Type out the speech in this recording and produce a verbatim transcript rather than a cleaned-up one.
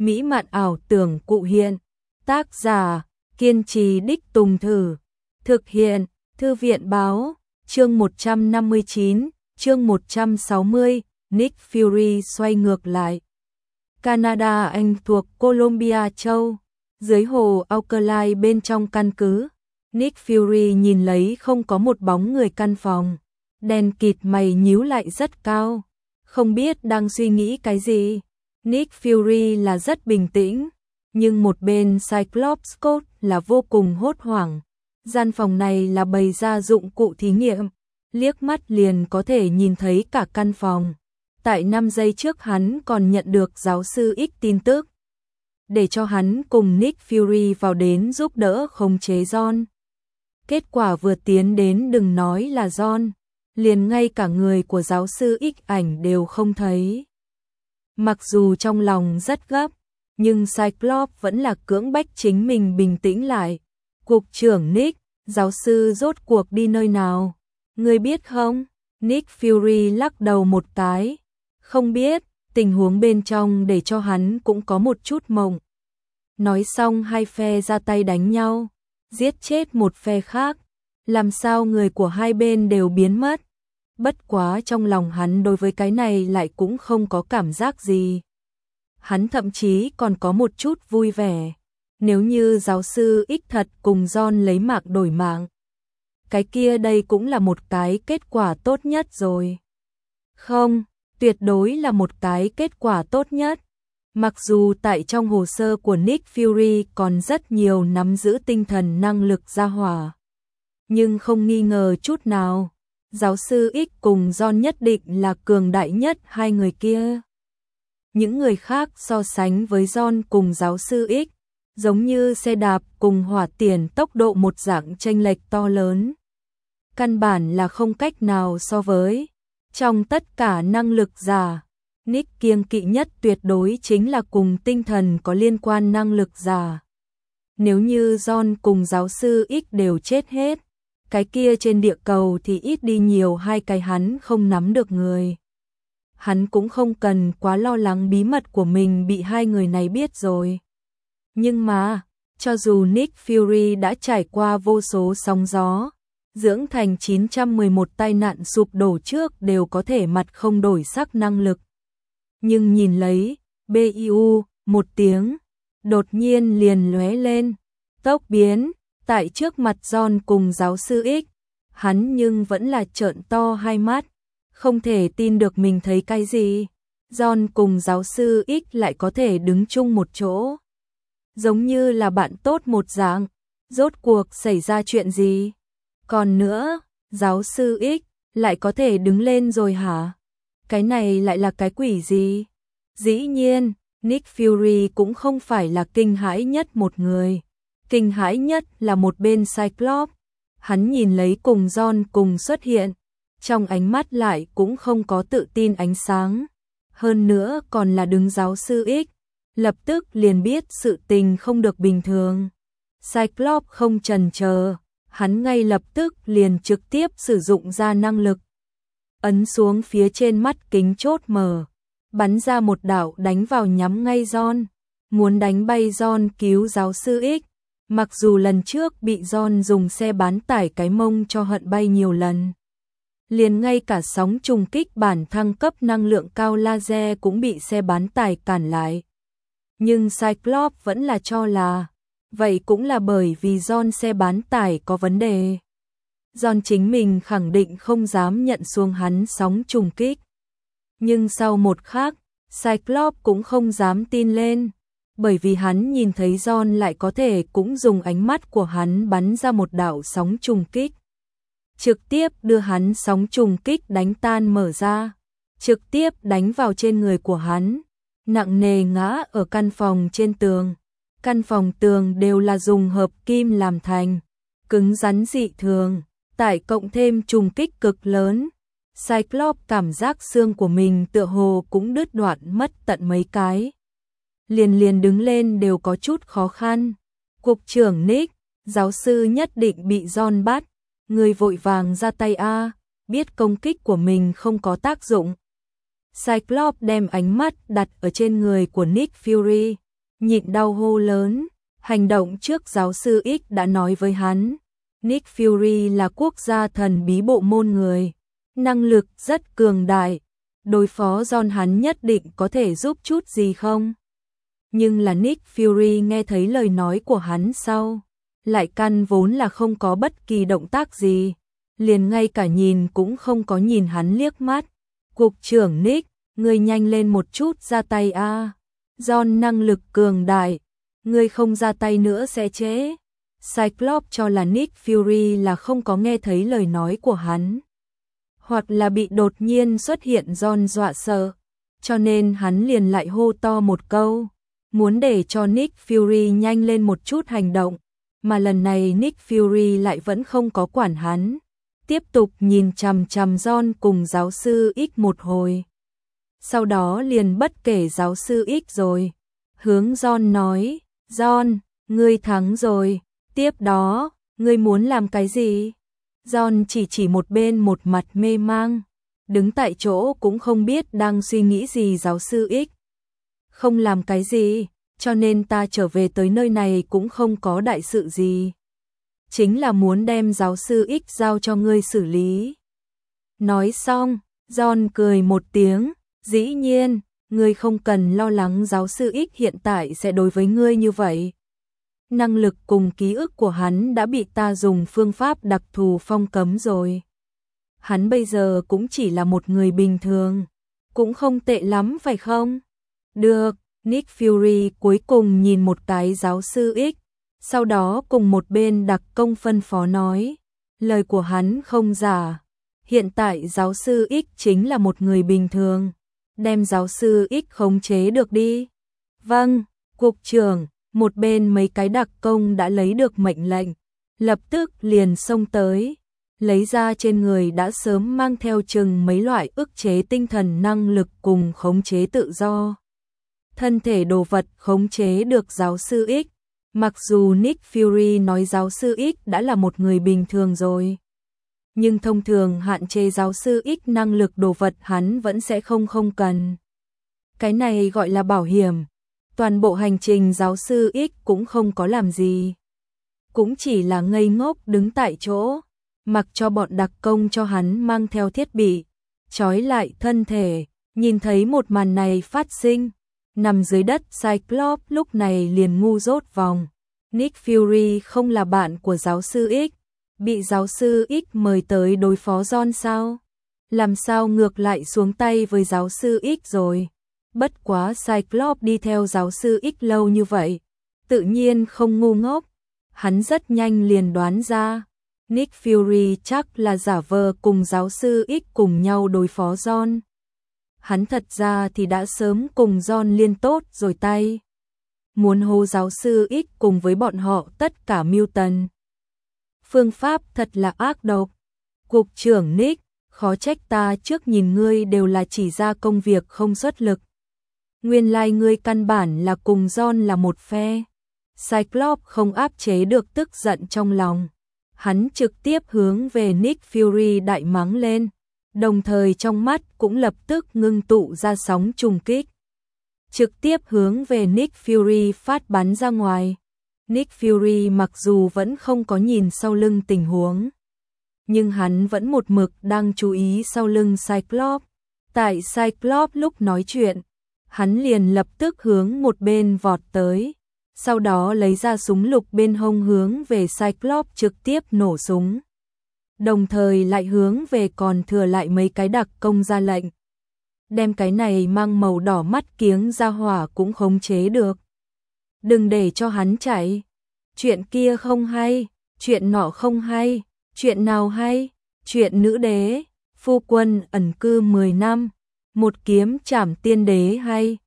mỹ mạn ảo tưởng cụ hiện. Tác giả, kiên trì đích tùng thử. Thực hiện, Thư viện báo, chương một trăm năm mươi chín, chương một trăm sáu mươi, Nick Fury xoay ngược lại. Canada Anh thuộc Columbia châu, dưới hồ Alkali bên trong căn cứ. Nick Fury nhìn lấy không có một bóng người căn phòng, đen kịt mày nhíu lại rất cao, không biết đang suy nghĩ cái gì. Nick Fury là rất bình tĩnh, nhưng một bên Cyclops Scott là vô cùng hốt hoảng. Gian phòng này là bày ra dụng cụ thí nghiệm, liếc mắt liền có thể nhìn thấy cả căn phòng. Tại năm giây trước hắn còn nhận được giáo sư X tin tức, để cho hắn cùng Nick Fury vào đến giúp đỡ khống chế John. Kết quả vừa tiến đến đừng nói là John, liền ngay cả người của giáo sư X ảnh đều không thấy. Mặc dù trong lòng rất gấp, nhưng Cyclops vẫn là cưỡng bách chính mình bình tĩnh lại. Cục trưởng Nick, giáo sư rốt cuộc đi nơi nào? Ngươi biết không? Nick Fury lắc đầu một cái. Không biết, tình huống bên trong để cho hắn cũng có một chút mộng. Nói xong hai phe ra tay đánh nhau, giết chết một phe khác. Làm sao người của hai bên đều biến mất? Bất quá trong lòng hắn đối với cái này lại cũng không có cảm giác gì. Hắn thậm chí còn có một chút vui vẻ. Nếu như giáo sư X thật cùng John lấy mạng đổi mạng, cái kia đây cũng là một cái kết quả tốt nhất rồi. Không, tuyệt đối là một cái kết quả tốt nhất. Mặc dù tại trong hồ sơ của Nick Fury còn rất nhiều nắm giữ tinh thần năng lực gia hỏa, nhưng không nghi ngờ chút nào, giáo sư X cùng John nhất định là cường đại nhất hai người kia. Những người khác so sánh với John cùng giáo sư X, giống như xe đạp cùng hỏa tiễn tốc độ một dạng chênh lệch to lớn. Căn bản là không cách nào so với. Trong tất cả năng lực giả, Nick kiêng kỵ nhất tuyệt đối chính là cùng tinh thần có liên quan năng lực giả. Nếu như John cùng giáo sư X đều chết hết, cái kia trên địa cầu thì ít đi nhiều hai cái hắn không nắm được người. Hắn cũng không cần quá lo lắng bí mật của mình bị hai người này biết rồi. Nhưng mà, cho dù Nick Fury đã trải qua vô số sóng gió, dưỡng thành chín trăm mười một tai nạn sụp đổ trước đều có thể mặt không đổi sắc năng lực. Nhưng nhìn lấy, bê i u, một tiếng, đột nhiên liền lóe lên, tốc biến, tại trước mặt John cùng giáo sư X, hắn nhưng vẫn là trợn to hai mắt, không thể tin được mình thấy cái gì. John cùng giáo sư X lại có thể đứng chung một chỗ, giống như là bạn tốt một dạng. Rốt cuộc xảy ra chuyện gì? Còn nữa, giáo sư X lại có thể đứng lên rồi hả? Cái này lại là cái quỷ gì? Dĩ nhiên, Nick Fury cũng không phải là kinh hãi nhất một người. Kinh hãi nhất là một bên Cyclops. Hắn nhìn lấy cùng John cùng xuất hiện, trong ánh mắt lại cũng không có tự tin ánh sáng. Hơn nữa còn là đứng giáo sư X, lập tức liền biết sự tình không được bình thường. Cyclops không chần chờ, hắn ngay lập tức liền trực tiếp sử dụng ra năng lực. Ấn xuống phía trên mắt kính chốt mở, bắn ra một đạo đánh vào nhắm ngay John, muốn đánh bay John cứu giáo sư X. Mặc dù lần trước bị John dùng xe bán tải cái mông cho hận bay nhiều lần, liền ngay cả sóng trùng kích bản thăng cấp năng lượng cao laser cũng bị xe bán tải cản lại. Nhưng Cyclops vẫn là cho là, vậy cũng là bởi vì John xe bán tải có vấn đề. John chính mình khẳng định không dám nhận xuống hắn sóng trùng kích. Nhưng sau một khắc, Cyclops cũng không dám tin lên, bởi vì hắn nhìn thấy John lại có thể cũng dùng ánh mắt của hắn bắn ra một đạo sóng trùng kích, trực tiếp đưa hắn sóng trùng kích đánh tan mở ra, trực tiếp đánh vào trên người của hắn, nặng nề ngã ở căn phòng trên tường. Căn phòng tường đều là dùng hợp kim làm thành, cứng rắn dị thường, tải cộng thêm trùng kích cực lớn. Cyclops cảm giác xương của mình tựa hồ cũng đứt đoạn mất tận mấy cái. Liền liền đứng lên đều có chút khó khăn. Cục trưởng Nick, giáo sư nhất định bị John bắt, người vội vàng ra tay a, biết công kích của mình không có tác dụng. Cyclops đem ánh mắt đặt ở trên người của Nick Fury, nhịn đau hô lớn, hành động trước giáo sư X đã nói với hắn. Nick Fury là quốc gia thần bí bộ môn người, năng lực rất cường đại, đối phó John hắn nhất định có thể giúp chút gì không? Nhưng là Nick Fury nghe thấy lời nói của hắn sau, lại căn vốn là không có bất kỳ động tác gì, liền ngay cả nhìn cũng không có nhìn hắn liếc mắt. Cục trưởng Nick, ngươi nhanh lên một chút ra tay a. À. John năng lực cường đại, ngươi không ra tay nữa sẽ trễ. Cyclops cho là Nick Fury là không có nghe thấy lời nói của hắn, hoặc là bị đột nhiên xuất hiện John dọa sợ, cho nên hắn liền lại hô to một câu, muốn để cho Nick Fury nhanh lên một chút hành động, mà lần này Nick Fury lại vẫn không có quản hắn, tiếp tục nhìn chằm chằm John cùng giáo sư X một hồi. Sau đó liền bất kể giáo sư X rồi, hướng John nói, John, ngươi thắng rồi, tiếp đó, ngươi muốn làm cái gì? John chỉ chỉ một bên một mặt mê mang, đứng tại chỗ cũng không biết đang suy nghĩ gì giáo sư X. Không làm cái gì, cho nên ta trở về tới nơi này cũng không có đại sự gì. Chính là muốn đem giáo sư X giao cho ngươi xử lý. Nói xong, John cười một tiếng, dĩ nhiên, ngươi không cần lo lắng giáo sư X hiện tại sẽ đối với ngươi như vậy. Năng lực cùng ký ức của hắn đã bị ta dùng phương pháp đặc thù phong cấm rồi. Hắn bây giờ cũng chỉ là một người bình thường, cũng không tệ lắm phải không? Được, Nick Fury cuối cùng nhìn một cái giáo sư X, sau đó cùng một bên đặc công phân phó nói, lời của hắn không giả, hiện tại giáo sư X chính là một người bình thường, đem giáo sư X khống chế được đi. Vâng, cục trưởng. Một bên mấy cái đặc công đã lấy được mệnh lệnh, lập tức liền xông tới, lấy ra trên người đã sớm mang theo chừng mấy loại ức chế tinh thần năng lực cùng khống chế tự do. Thân thể đồ vật khống chế được giáo sư X, mặc dù Nick Fury nói giáo sư X đã là một người bình thường rồi, nhưng thông thường hạn chế giáo sư X năng lực đồ vật hắn vẫn sẽ không không cần. Cái này gọi là bảo hiểm. Toàn bộ hành trình giáo sư X cũng không có làm gì, cũng chỉ là ngây ngốc đứng tại chỗ, mặc cho bọn đặc công cho hắn mang theo thiết bị, trói lại thân thể. Nhìn thấy một màn này phát sinh, nằm dưới đất Cyclops lúc này liền ngu dốt vòng. Nick Fury không là bạn của giáo sư X, bị giáo sư X mời tới đối phó John sao? Làm sao ngược lại xuống tay với giáo sư X rồi? Bất quá Cyclops đi theo giáo sư X lâu như vậy, tự nhiên không ngu ngốc, hắn rất nhanh liền đoán ra, Nick Fury chắc là giả vờ cùng giáo sư X cùng nhau đối phó John. Hắn thật ra thì đã sớm cùng John liên tốt rồi tay, muốn hô giáo sư X cùng với bọn họ tất cả mưu tần. Phương pháp thật là ác độc. Cục trưởng Nick, khó trách ta trước nhìn ngươi đều là chỉ ra công việc không xuất lực. Nguyên lai like ngươi căn bản là cùng John là một phe. Cyclops không áp chế được tức giận trong lòng. Hắn trực tiếp hướng về Nick Fury đại mắng lên, đồng thời trong mắt cũng lập tức ngưng tụ ra sóng trùng kích. Trực tiếp hướng về Nick Fury phát bắn ra ngoài. Nick Fury mặc dù vẫn không có nhìn sau lưng tình huống, nhưng hắn vẫn một mực đang chú ý sau lưng Cyclops. Tại Cyclops lúc nói chuyện, hắn liền lập tức hướng một bên vọt tới, sau đó lấy ra súng lục bên hông hướng về Cyclops trực tiếp nổ súng. Đồng thời lại hướng về còn thừa lại mấy cái đặc công ra lệnh, đem cái này mang màu đỏ mắt kiếng ra hỏa cũng khống chế được. Đừng để cho hắn chạy. Chuyện kia không hay, chuyện nọ không hay, chuyện nào hay? Chuyện nữ đế, phu quân ẩn cư mười năm, một kiếm trảm tiên đế hay?